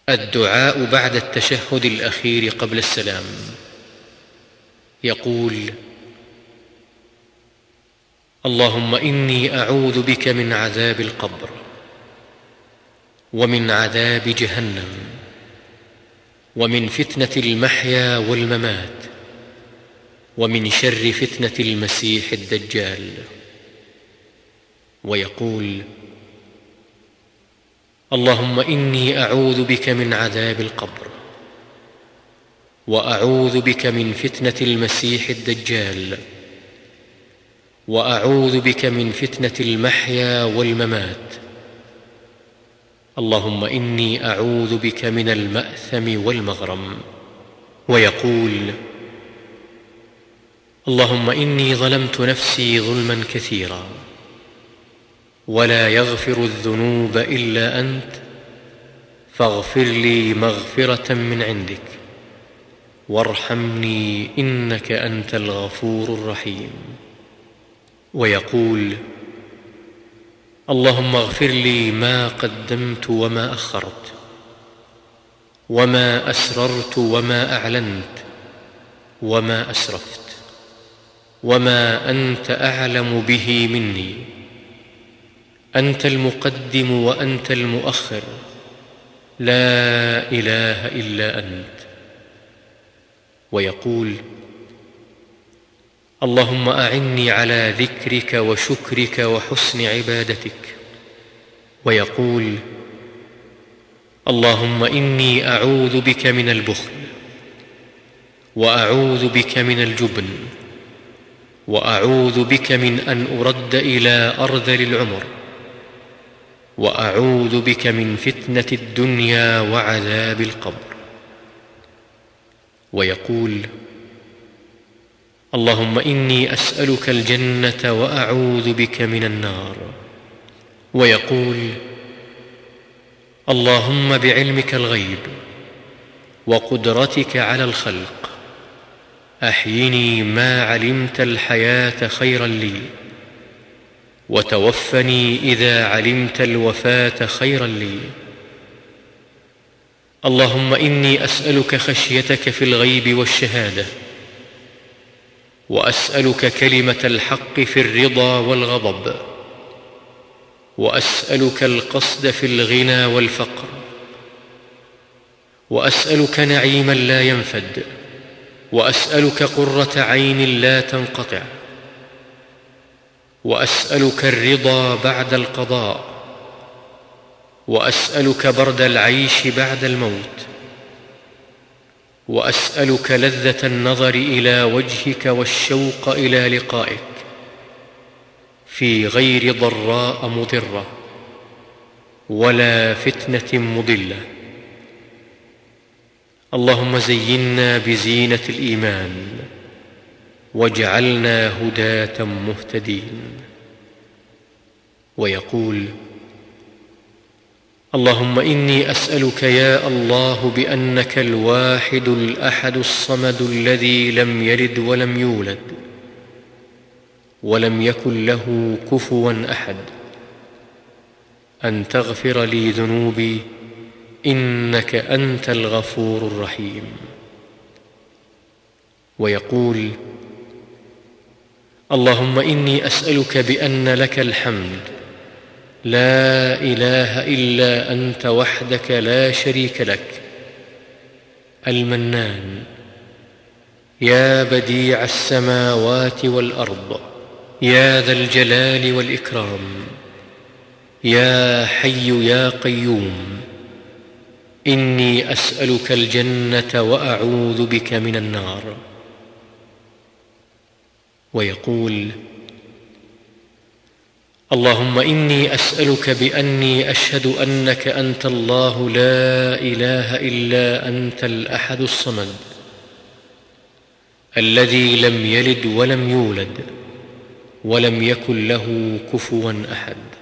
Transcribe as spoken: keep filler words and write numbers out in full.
الدعاء بعد التشهد الأخير قبل السلام. يقول: اللهم إني أعوذ بك من عذاب القبر، ومن عذاب جهنم، ومن فتنة المحيا والممات، ومن شر فتنة المسيح الدجال. ويقول: اللهم إني أعوذ بك من عذاب القبر، وأعوذ بك من فتنة المسيح الدجال، وأعوذ بك من فتنة المحيا والممات. اللهم إني أعوذ بك من المأثم والمغرم. ويقول: اللهم إني ظلمت نفسي ظلما كثيرا، ولا يغفر الذنوب إلا أنت، فاغفر لي مغفرة من عندك، وارحمني إنك أنت الغفور الرحيم. ويقول: اللهم اغفر لي ما قدمت وما أخرت، وما أسررت وما أعلنت، وما أسرفت، وما أنت أعلم به مني. أنت المقدم وأنت المؤخر، لا إله إلا أنت. ويقول: اللهم أعني على ذكرك وشكرك وحسن عبادتك. ويقول: اللهم إني أعوذ بك من البخل، وأعوذ بك من الجبن، وأعوذ بك من أن أرد إلى أرذل العمر، وأعوذ بك من فتنة الدنيا وعذاب القبر. ويقول: اللهم إني أسألك الجنة وأعوذ بك من النار. ويقول: اللهم بعلمك الغيب وقدرتك على الخلق، أحيني ما علمت الحياة خيرا لي، وتوفني إذا علمت الوفاة خيرا لي. اللهم إني أسألك خشيتك في الغيب والشهادة، وأسألك كلمة الحق في الرضا والغضب، وأسألك القصد في الغنى والفقر، وأسألك نعيما لا ينفد، وأسألك قرة عين لا تنقطع، وأسألك الرضا بعد القضاء، وأسألك برد العيش بعد الموت، وأسألك لذة النظر إلى وجهك والشوق إلى لقائك في غير ضراء مضرة ولا فتنة مضلة. اللهم زينا بزينة الإيمان، واجعلنا هداة مهتدين. ويقول: اللهم إني أسألك يا الله بأنك الواحد الأحد الصمد الذي لم يلد ولم يولد ولم يكن له كفوا أحد، أن تغفر لي ذنوبي، إنك أنت الغفور الرحيم. ويقول: اللهم إني أسألك بأن لك الحمد، لا إله إلا أنت وحدك لا شريك لك، المنان، يا بديع السماوات والأرض، يا ذا الجلال والإكرام، يا حي يا قيوم، إني أسألك الجنة وأعوذ بك من النار. ويقول: اللهم إني أسألك بأني أشهد أنك أنت الله لا إله إلا أنت الأحد الصمد الذي لم يلد ولم يولد ولم يكن له كفوا أحد.